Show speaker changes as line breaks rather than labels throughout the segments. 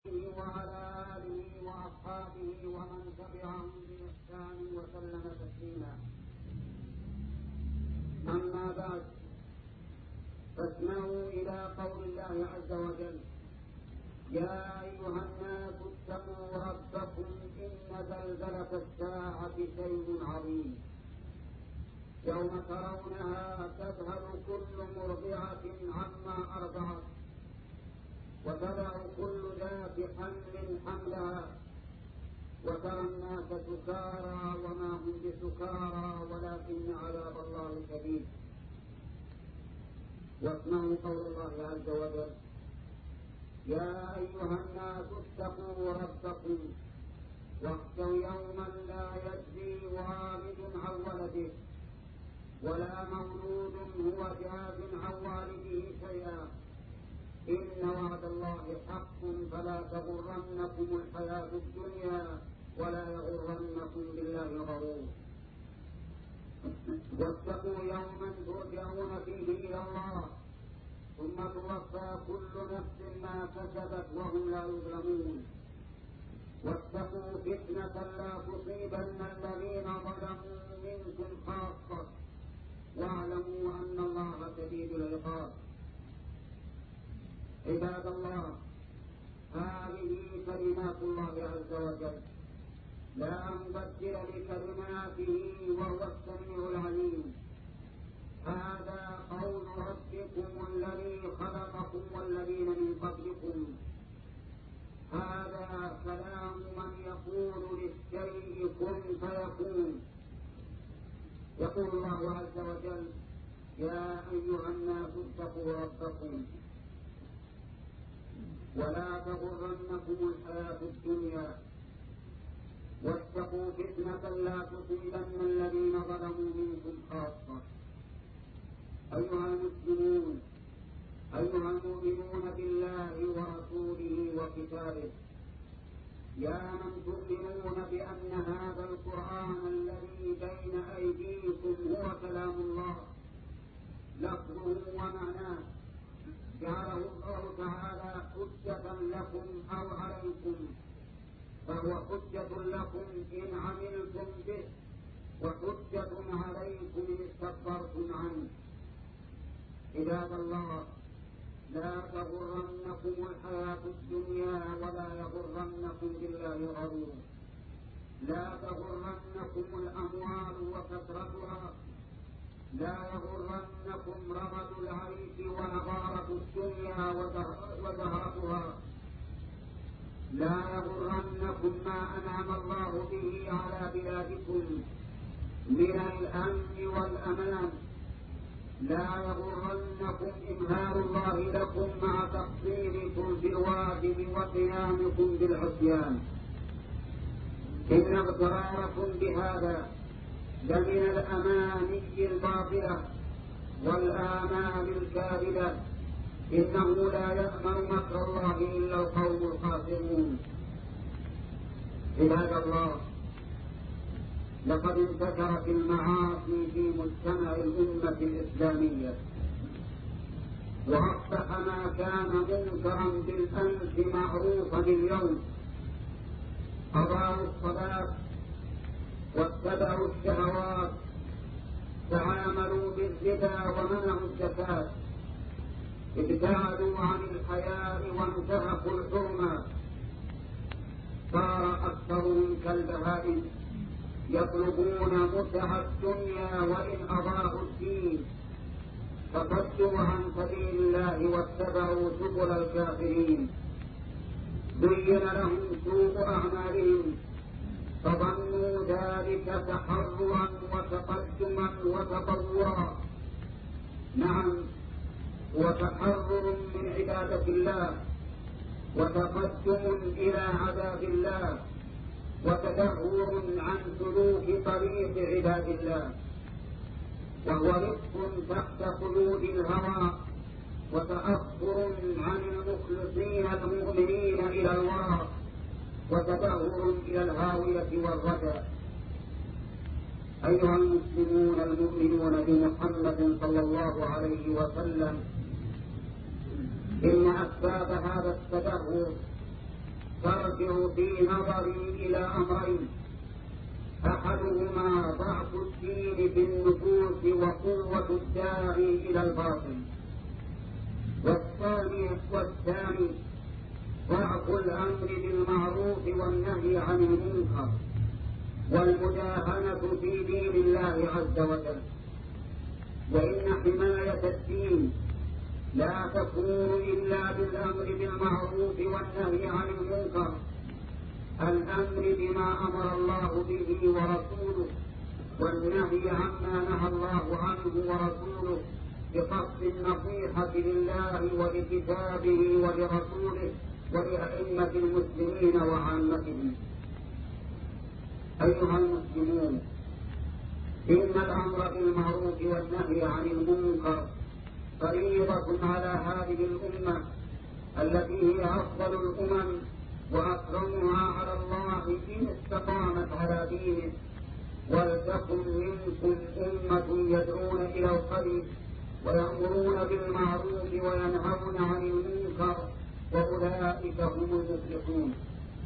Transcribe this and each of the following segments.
وعلى آله وأصحابه ومن تبعهم بإحسان وسلم تسليما. أما بعد، فاسمعوا إلى قول الله عز وجل: يا أيها الناس اتقوا ربكم إن زلزلة الساعة شيء عظيم يوم ترونها تذهل كل مرضعة عما أرضعت وتضع كل ذات حمل حملها وترى الناس سكارى وما هم بسكارى ولكن عذاب الله شديد. واسمعوا قول الله عز وجل: يا أيها الناس اتقوا ربكم واخشوا يوما لا يجزي والد عن ولده ولا مولود هو جاز عن والده شيئا إن وعد الله حق فلا تغرنكم الحياة الدنيا ولا يغرنكم بالله الغرور. واتقوا يوما ترجعون فيه إلى الله ثم توفى كل نفس ما كسبت وهم لا يظلمون. واتقوا فتنة لا تصيبن الذين ظلموا منكم خاصة واعلموا أن الله شديد العقاب. عباد الله، هذه كلمات الله عز وجل لا مبدل لكلماته وهو السميع العليم. هذا قول ربكم الذي خلقكم والذين من قبلكم. هذا كلام من يقول للشيء كن فيكون. يقول الله عز وجل: يا أيها الناس اتقوا ربكم ولا تغرنكم الحياة الدنيا واتقوا فتنة لا تصيبن الذين ظلموا منكم خاصة. أيها المسلمون، أيها المؤمنون بالله ورسوله وكتابه، يا من تؤمنون بأن هذا القرآن الذي بين أيديكم هو كلام الله لفظه ومعناه جعله الله تعالى حجة لكم أو عليكم، فهو حجة لكم إن عملتم به وحجة عليكم إن استكبرتم عنه. عباد الله، لا تغرنكم الحياة الدنيا ولا يغرنكم بالله الغرور. لا تغرنكم الأموال وكثرتها، لا يغرنكم رغد العيش ونضارة الدنيا وزهرتها، لا يغرنكم ما أنعم الله به على بلادكم من الأمن والأمان، لا يغرنكم إمهال الله لكم مع تقصيركم في الواجب وقيامكم بالعصيان. إن اغتراركم بهذا لمن الأماني الباطلة والآمال الكاذبة. إنه لا يأمن مكر الله إلا القوم الخاسرون. عباد الله، لقد انتشرت المعاصي في مجتمع الأمة الإسلامية، وأصبح ما كان منكرا بالأمس معروفا اليوم. أضاعوا الصلاة واتبعوا الشهوات، تعاملوا بالربا ومنعوا الزكاة، ابتعدوا عن الحياء وانتهكوا الحرمة، صار أكثرهم كالبهائم يطلبون متع الدنيا وإن أضاعوا الدين، فصدوا عن سبيل الله واتبعوا سبل الكافرين. زين لهم سوء أعمالهم فظنوا ذلك تحررا وتقدما وتطورا. نعم، وتحرر من عبادة الله وتقدم إلى عذاب الله وتدهور عن سلوك طريق عباد الله، وهو رفق تحت قيود الهوى وتأخر عن المخلصين المؤمنين إلى الورى وتدهور إلى الهاوية والردى. أيها المسلمون المؤمنون بمحمد صلى الله عليه وسلم، إن أسباب هذا التدهور يرجع في نظري إلى أمرين: أحدهما ضعف الدين في النفوس وقوة الداعي إلى الباطل، والثاني ضعف الأمر بالمعروف والنهي عن المنكر والمداهنة في دين الله عز وجل. وإن حماية الدين لا تكون إلا بالأمر بالمعروف والنهي عن المنكر، الأمر بما أمر الله به ورسوله، والنهي عما نهى الله عنه ورسوله، بقصد النصيحة لله ولكتابه ولرسوله ولأئمة المسلمين وعامتهم. أيها المسلمون، إن الأمر بالمعروف والنهي عن المنكر فريضة على هذه الأمة التي هي أفضل الأمم وأكرمها على الله إن استقامت على دينه. ولتكن منكم أمة يدعون إلى الخير ويأمرون بالمعروف وينهون عن المنكر وأولئك هم المفلحون.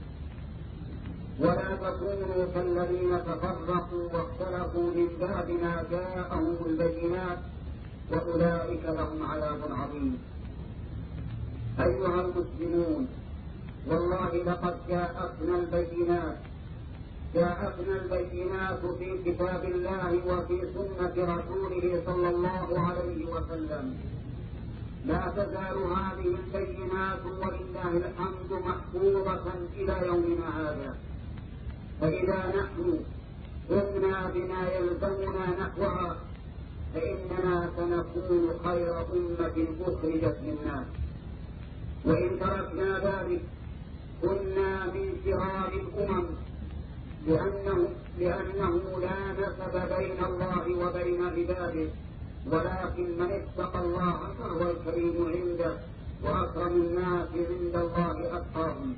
ولا تكونوا كالذين تفرقوا واختلفوا من بعد ما جاءهم البينات وأولئك لهم عذاب عظيم. أيها المسلمون، والله لقد جاءتنا البينات في كتاب الله وفي سنة رسوله صلى الله عليه وسلم. لا تزال هذه البينات ولله الحمد محفوظة إلى يومنا هذا. فإذا نحن قمنا بما يلزمنا نحوها فإننا سنكون خير أمة أخرجت للناس، وإن تركنا ذلك كنا من شرار الأمم، لأنه لا نسب بين الله وبين عباده، ولكن من اتقى الله فهو الكريم عنده، وأكرم الناس عند الله أتقاهم.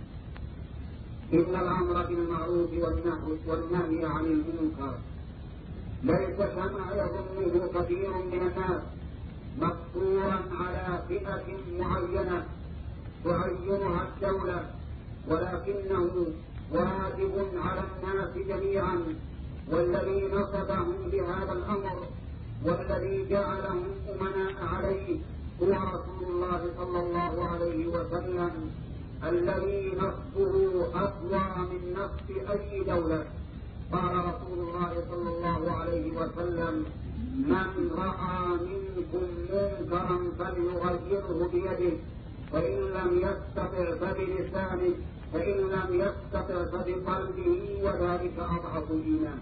إن الأمر بالمعروف والنهي عن المنكر ليس كما يظنه كثير من الناس مقصورا على فئة معينة تعينها الدولة، ولكنه واجب على الناس جميعا. والذي نصبهم بهذا الأمر والذي جعلهم أمناء عليه هو رسول الله صلى الله عليه وسلم، الذي نصبه أقوى من نصب أي دولة. قال رسول الله صلى الله عليه وسلم: من رأى منكم منكرا فليغيره بيده، فإن لم يستطع فبلسانه، فإن لم يستطع فبقلبه، وذلك أضعف الإيمان.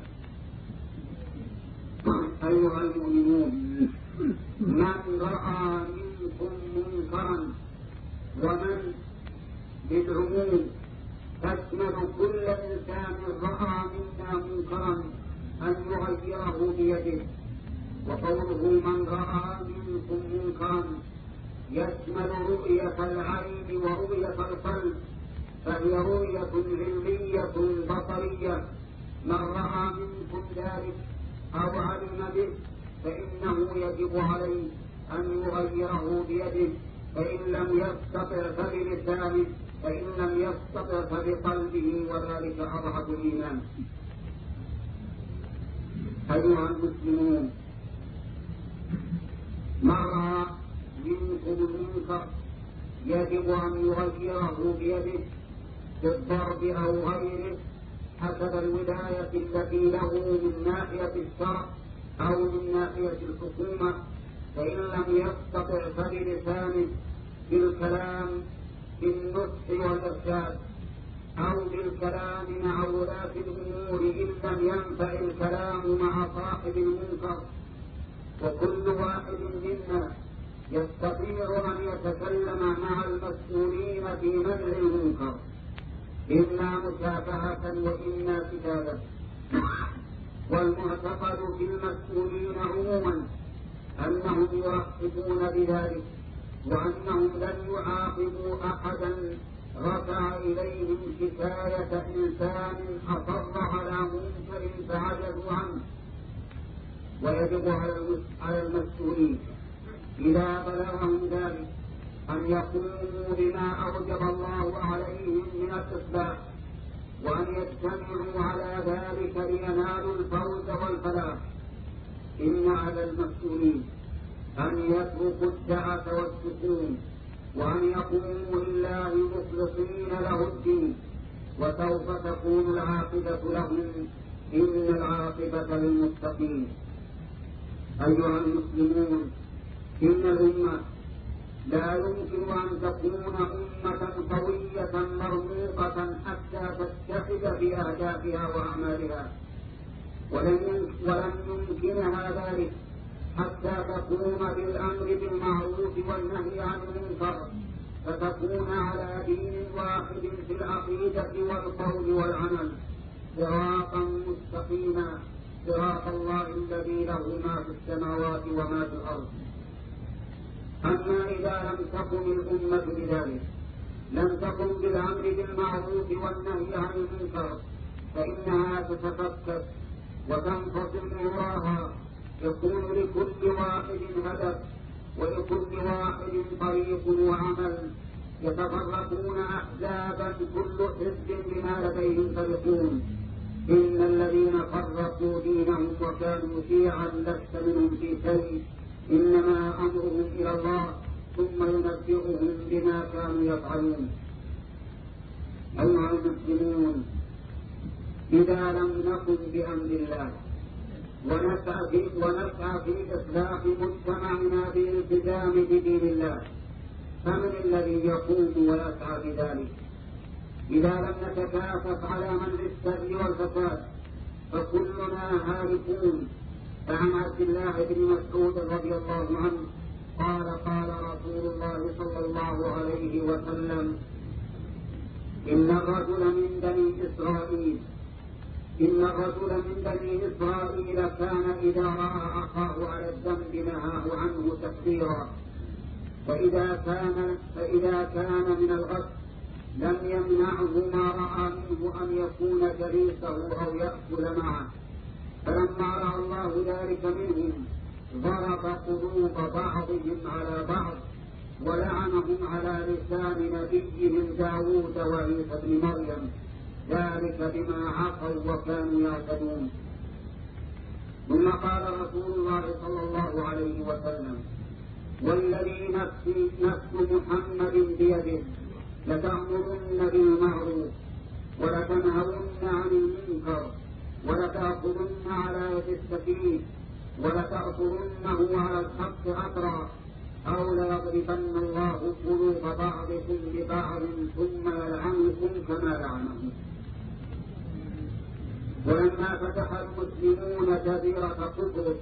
أيها المؤمنون، من رأى منكم منكرا، ومن بالعموم تشمل كل إنسان رأى منا منكرا أن يغيره بيده. وقوله من رأى منكم منكرا يشمل رؤية العين ورؤية القلب، فهي رؤية علمية بصرية. من رأى منكم ذلك أو علم به فإنه يجب عليه أن يغيره بيده، فإن لم يستطع فبلسانه، فإن لم يستطع فبقلبه، وذلك أضعف الإيمان. أيها المسلمون، من رأى منكم المنكر يجب أن يغيره بيده بالضرب أو غيره حسب الولاية التي له من ناحية الشرع أو من ناحية الحكومة. فإن لم يستطع فبلسانه بالكلام بالنصح والإرشاد، أو بالكلام مع ولاة الأمور إن لم ينفع الكلام مع صاحب المنكر. وكل واحد منا يستطيع أن يتكلم مع المسؤولين في منع المنكر، إما مشافهة وإما كتابة. والمعتقد في المسؤولين عموما أنهم يرحبون بذلك، وأنهم لن يعاقبوا أحدا رفع إليهم شكاية إنسان أصر على منكر فعجزوا عنه. ويجب على المسؤولين إذا بلغهم ذلك أن يقوموا بما أوجب الله عليهم من الإصلاح، وأن يجتمعوا على ذلك لينالوا الفوز والفلاح. إن على المسؤولين أن يتركوا الدعة والسكون، وأن يقوموا لله مخلصين له الدين، وسوف تكون العاقبة لهم، إن العاقبة للمتقين. أيها المسلمون، إن الأمة لا يمكن أن تكون أمة قوية مرموقة حتى تتحد في أهدافها وأعمالها، ولن يمكنها ذلك حتى تقوم بالأمر بالمعروف والنهي عن المنكر، فتكون على دين واحد في العقيدة والقول والعمل، صراطا مستقيما، صراط الله الذي له ما في السماوات وما في الأرض. أما إذا لم تقم الأمة بذلك، لم تقم بالأمر بالمعروف والنهي عن المنكر، فإنها تتفكك وتنفصل نوراها، يكون لكل واحد هدف ولكل واحد طريق وعمل، يتفرقون أحزابا كل حزب بما لديهم فرحون. إن الذين فرقوا دينهم وكانوا شيعا لست منهم في شيء، إنما أمرهم إلى الله ثم ينبئهم بما كانوا يفعلون. أيها المسلمون، إذا لم نقم بأمر الله ونسعى في إصلاح مجتمعنا بالالتزام بدين الله، فمن الذي يقوم ويسعى بذلك؟ إذا لم نتكاتف على منع الشر والفساد فكلنا هالكون. فعن عبد الله بن مسعود رضي الله عنه قال: قال رسول الله صلى الله عليه وسلم: إن الرجل من بني إسرائيل كان إذا رأى أخاه على الذنب نهاه عنه تكبيرا، فإذا كان من الغد لم يمنعه ما رأى منه أن يكون جليسه أو يأكل معه، فلما رأى الله ذلك منهم ضرب قلوب بعضهم على بعض ولعنهم على لسان نبيهم داود وعيسى بن مريم، ذلك بما عصوا وكانوا يعتدون. ثم قال رسول الله صلى الله عليه وسلم: والذي نفس محمد بيده لتأمرن بالمعروف ولتنهون عن المنكر ولتأخذن على يد السفيه ولتأخذنه على الحق أثرا، أو ليضربن الله قلوب بعضكم ببعض ثم يلعنكم كما لعنهم. ولما فتح المسلمون جزيرة قبرص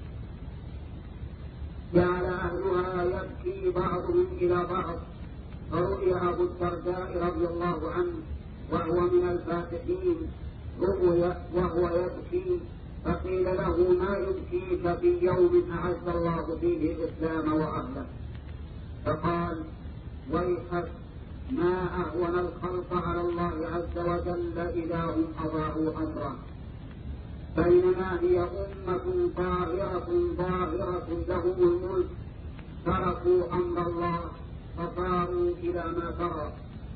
جعل أهلها يبكي بعضهم إلى بعض، فرؤي أبو الدرداء رضي الله عنه وهو من الفاتحين وهو يبكي، فقيل له: ما يبكيك في يوم أعز الله فيه الإسلام وأهله؟ فقال: ويحك، ما أهون الخلق على الله عز وجل إذا هم أضاعوا أمره، بينما هي أمة طاهرة لهم الملك تركوا أمر الله فصاروا إلى ما ترى.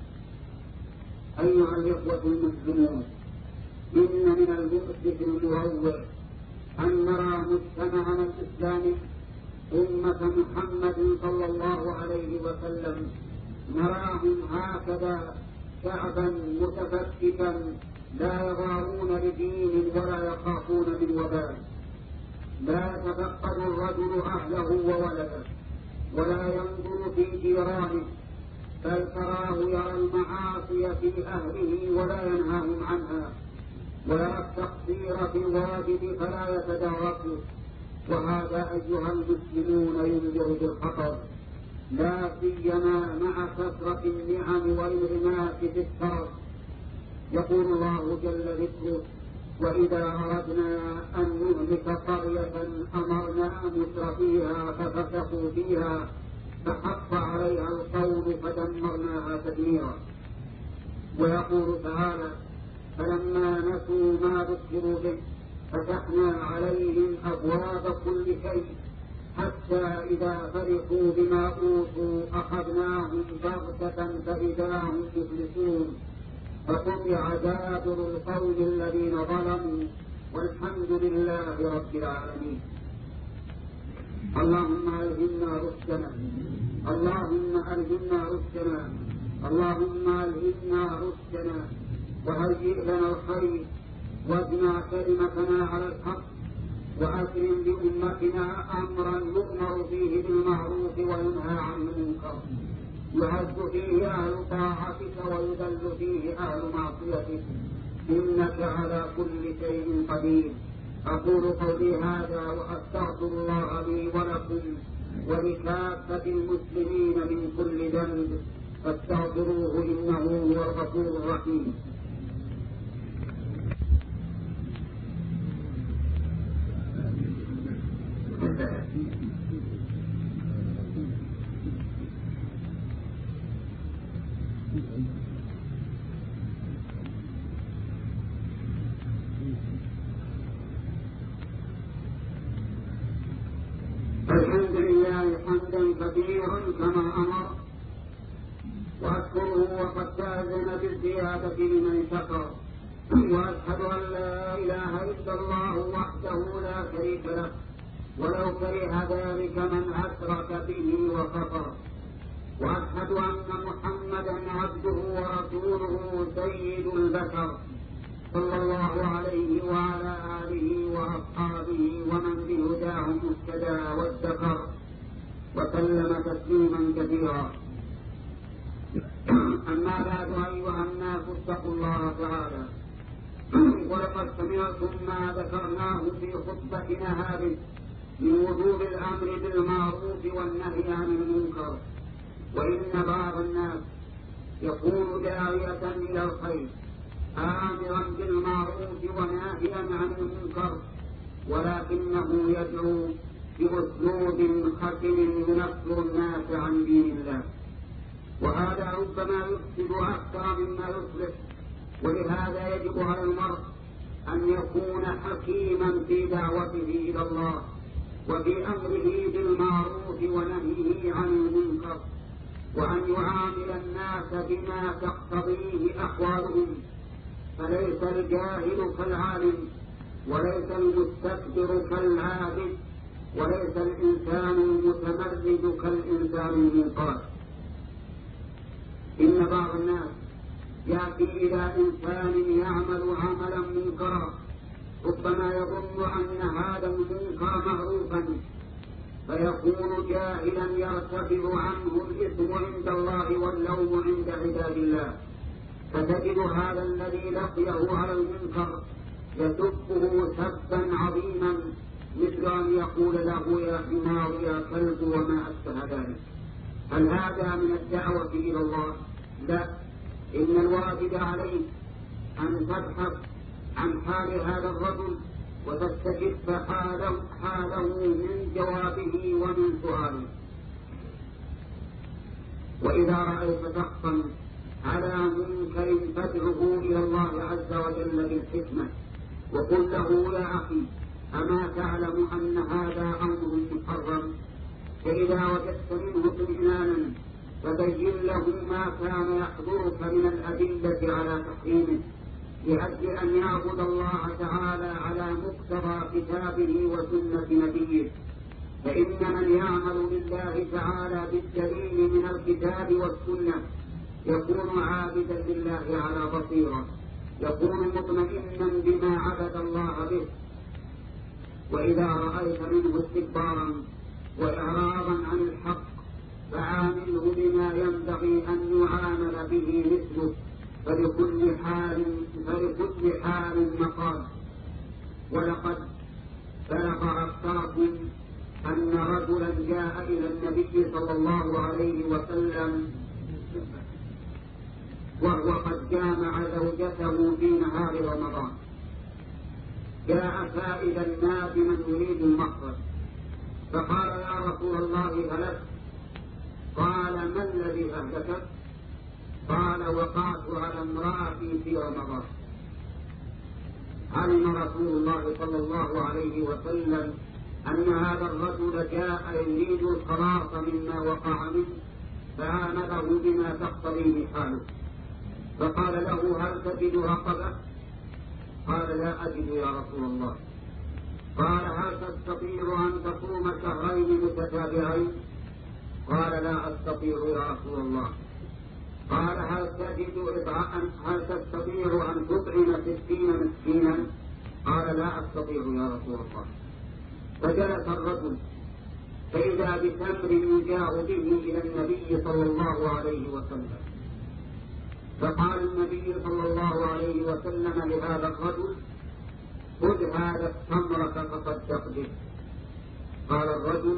أيها الإخوة المسلمون، إن من المؤسف المروع أن نرى مجتمعنا الإسلامي أمة محمد صلى الله عليه وسلم نراهم هكذا شعبا متفككا لا يغارون لدين ولا يخافون من وبال، لا يتفقد الرجل أهله وولده ولا ينظر في جيرانه، بل تراه يرى المعاصي في أهله ولا ينهاهم عنها، ولا التقصير في الواجب فلا يتداركه. وهذا أيها المسلمون ينذر بالخطر، لا سيما مع كثرة النعم والانغماس في الترف. يقول الله جل ذكره: وإذا أردنا أن نهلك قرية أمرنا مترفيها ففسقوا فيها فحق عليها القول فدمرناها تدميرا. ويقول تعالى: فلما نسوا ما ذكروا به فتحنا عليهم أبواب كل شيء حتى إذا فرحوا بما أوتوا أخذناهم بغتة فإذا هم مفلسون. فقطع دابر القوم الذين ظلموا، والحمد لله رب العالمين. اللهم ألهمنا رشدنا، اللهم ألهمنا رشدنا، اللهم ألهمنا رشدنا، وهيئ لنا الخير، واجمع كلمتنا على الحق، وأكرم بأمتنا أمرا يؤمر فيه بالمعروف وينهى عن المنكر، يعز فيه أهل طاعتك ويذل فيه أهل معصيتك، إنك على كل شيء قدير. أقول قولي هذا وأستغفر الله لي ولكم ولكافة المسلمين من كل ذنب، فاستغفروه إنه هو الغفور الرحيم. الحمد لله حمدا كثيرا كما أمر، وأشكره وقد تأذن بالزيادة لمن شكر، وأشهد أن لا إله إلا الله وحده لا شريك له، ولو كره ذلك من أشرك به وكفر، وأشهد أن محمدا عبده ورسوله سيد البشر، صلى الله عليه وعلى آله وأصحابه ومن بهداه مهتدى وادكر، وسلم تسليما كثيرا. أما بعد، أيها الناس اتقوا الله تعالى، ولقد سمعتم ما ذكرناه في خطبتنا هذه من وجوب الأمر بالمعروف والنهي عن المنكر، وإن بعض الناس يكون داعية إلى الخير آمرا بالمعروف وناهيا عن المنكر، ولكنه يدعو بأسلوب خشن ينفر الناس عن دين الله، وهذا ربما يفسد أكثر مما يصلح. ولهذا يجب على المرء أن يكون حكيما في دعوته إلى الله وفي أمره بالمعروف ونهيه عن المنكر، وأن يعامل الناس بما تقتضيه أحوالهم، فليس الجاهل كالعالم، وليس المستكبر كالعابد، وليس الإنسان المتمرد كالإنسان المنقاد. إن بعض الناس يأتي إلى إنسان يعمل عملا منكرا، ربما يظن أن هذا المنكر معروفا، فيكون جاهلا يرتفع عنه الإثم عند الله واللوم عند عباد الله، فتجد هذا الذي لقيه على المنكر يسبه سبا عظيما، مثل أن يقول له يا حمار يا كلب وما أشبه ذلك. هل هذا من الدعوة إلى الله؟ لا، إن الواجب عليه أن تبحث عن حال هذا الرجل وتستشف حاله من جوابه ومن سؤاله. وإذا رأيت شخصا على منكر فادعه إلى الله عز وجل بالحكمة، وقل له يا أخي أما تعلم أن هذا أمر محرم؟ فإذا وجدت منه اطمئنانا فبين له ما كان يحضرك من الأدلة على تحريمه، لأجل أن يعبد الله تعالى على مقتضى كتابه وسنة نبيه. فإن من يعمل لله تعالى بالدليل من الكتاب والسنة يكون عابدا لله على بصيرة، يكون مطمئنا بما عبد الله به. وإذا رأيت منه استكبارا وإعراضا عن الحق فعامله بما ينبغي أن يعامل به مثله، فلكل حال مقال. ولقد بلغ أخباركم أن رجلا جاء إلى النبي صلى الله عليه وسلم وهو قد جامع زوجته في نهار رمضان، جاء سائلا نادما يريد المخرج، فقال يا رسول الله هلكت. قال ما الذي أهلكك؟ قال وقعت على امرأتي في رمضان. علم رسول الله صلى الله عليه وسلم أن هذا الرجل جاء يريد الخلاص مما وقع منه، فآمله بما تقتضيه حاله. فقال له: هل تجد رقبة؟ قال: لا أجد يا رسول الله. قال: هل تستطيع أن تصوم شهرين متتابعين؟ قال: لا أستطيع يا رسول الله. قال: هل تستطيع أن تطعم 60 مسكينا؟ قال: لا أستطيع يا رسول الله. فجلس الرجل فإذا بتمر يجاء به إلى النبي صلى الله عليه وسلم، فقال النبي صلى الله عليه وسلم لهذا الرجل: خذ هذا التمر فتصدق به. قال الرجل: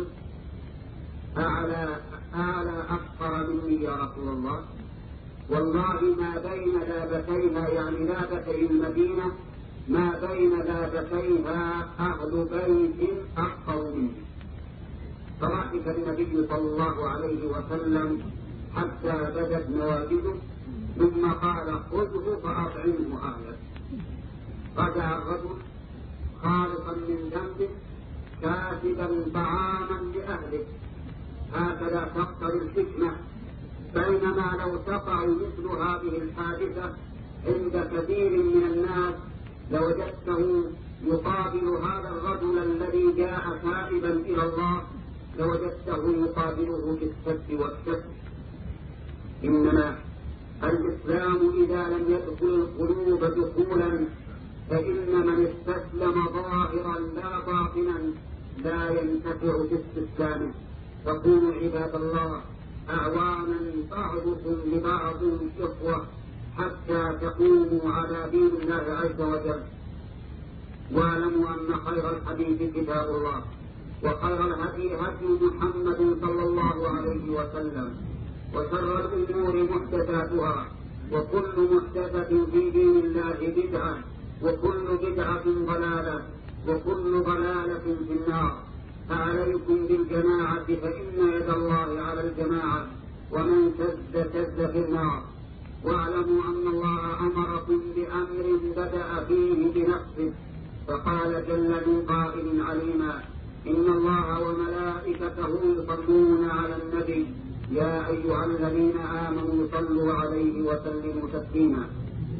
أعلى أفقر مني يا رسول الله، والله ما بين لابتيها، يعني لابتي المدينة، ما بين لابتيها أهل بيت أفقر مني. فضحك النبي صلى الله عليه وسلم حتى بدت نواجذه، ثم قال: خذه فأطعمه أهلك. رجع الرجل خالصا من ذنبه كاتبا طعاما لأهله. هكذا تقتضي الحكمة. بينما لو تقع مثل هذه الحادثة عند كثير من الناس لوجدته يقابل هذا الرجل الذي جاء تائبا إلى الله، لوجدته يقابله بالسب والشتم. إنما الإسلام إذا لم يدخل القلوب دخولا فإن من استسلم ظاهرا لا باطنا لا ينتفع باستسلامه. فكونوا عباد الله أعوانا بعضكم لبعض إخوة حتى تقوموا على دين الله عز وجل. واعلموا أن خير الحديث كتاب الله، وخير الهدي هدي محمد صلى الله عليه وسلم، وشر الأمور محدثاتها، وكل محدثة في دين الله بدعة، وكل بدعة ضلالة، وكل ضلالة في النار. فعليكم بالجماعة فإن يد الله على الجماعة، ومن شد في النار. واعلموا أن الله أمركم بأمر بدأ فيه بنفسه، فقال جل من قائل عليما: إن الله وملائكته يصلون على النبي يا أيها الذين آمنوا صلوا عليه وسلموا تسليما.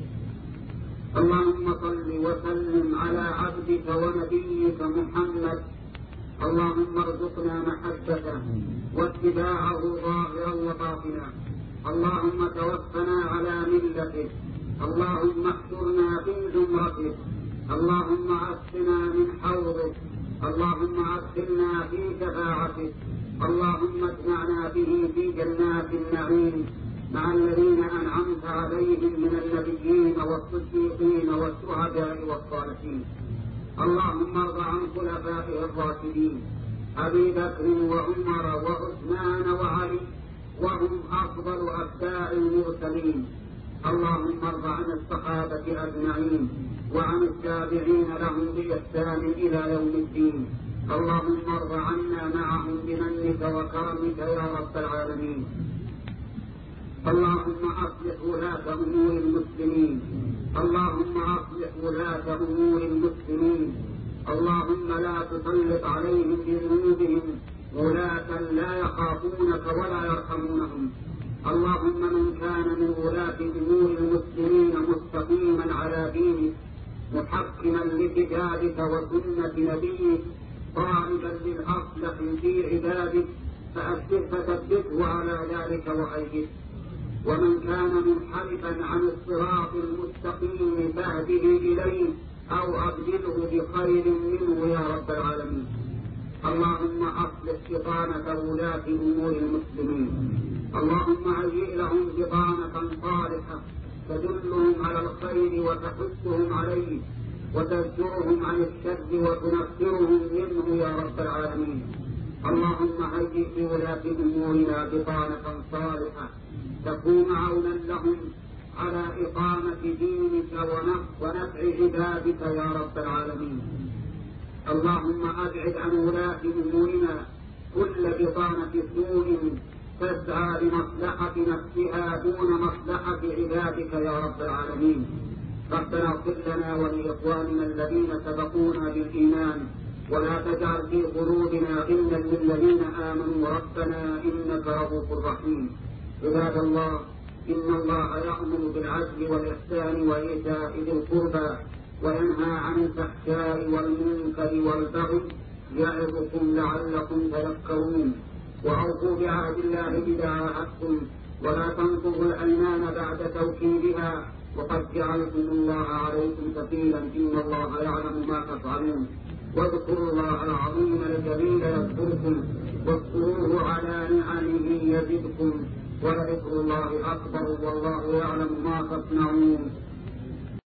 اللهم صل وسلم على عبدك ونبيك محمد. اللهم ارزقنا محبته واتباعه ظاهرا وباطنا. اللهم توفنا على ملته. اللهم احشرنا في زمرته. اللهم عصنا من حوضه. اللهم عصرنا في شفاعته. اللهم اجمعنا به في جنات النعيم مع الذين أنعمت عليهم من النبيين والصديقين والشهداء والصالحين. اللهم ارض عن خلفائه الراشدين أبي بكر وعمر وعثمان وعلي، وهم أفضل أتباع المرسلين. اللهم ارض عن الصحابة أجمعين وعن التابعين لهم بإحسان إلى يوم الدين. اللهم ارض عنا معهم بمنك وكرمك يا رب العالمين. اللهم أصلح ولاة أمور المسلمين. اللهم أصلح ولاة أمور المسلمين. اللهم لا تسلط عليهم بذنوبهم ولاة لا يخافونك ولا يرحمونهم. اللهم من كان من ولاة أمور المسلمين مستقيما على دينك محكما لكتابك وسنة نبيك طالبا للأصلح في عبادك فثبته على ذلك وأيده. ومن كان منحرفا عن الصراط المستقيم فاهده إليه أو أبدله بخير منه يا رب العالمين. اللهم أصلح بطانة ولاة أمور المسلمين. اللهم هيئ لهم بطانة صالحة تدلهم على الخير وتحثهم عليه وتزجرهم عن الشر وتنفرهم منه يا رب العالمين. اللهم هيئ لولاة أمورنا بطانة صالحة تكون عونا لهم على إقامة دينك ونفع عبادك يا رب العالمين. اللهم أبعد عن ولاة أمورنا كل بطانة سوء تسعى لمصلحة نفسها دون مصلحة عبادك يا رب العالمين. ربنا اغفر لنا ولإخواننا الذين سبقونا بالإيمان ولا تجعل في قلوبنا غلا للذين آمنوا ربنا إنك رؤوف رحيم. عباد الله، إن الله يأمر بالعدل والإحسان وإيتاء ذي القربى وينهى عن الفحشاء والمنكر والبغي يعظكم لعلكم تذكرون. وأوفوا بعهد الله إذا عاهدتم ولا تنقضوا الأيمان بعد توكيدها وقد جعلتم الله عليكم كفيلا إن الله يعلم ما تفعلون. واذكروا الله العظيم الجليل يذكركم واذكروه على نعمه يزدكم ولذكر الله أكبر والله يعلم ما تصنعون.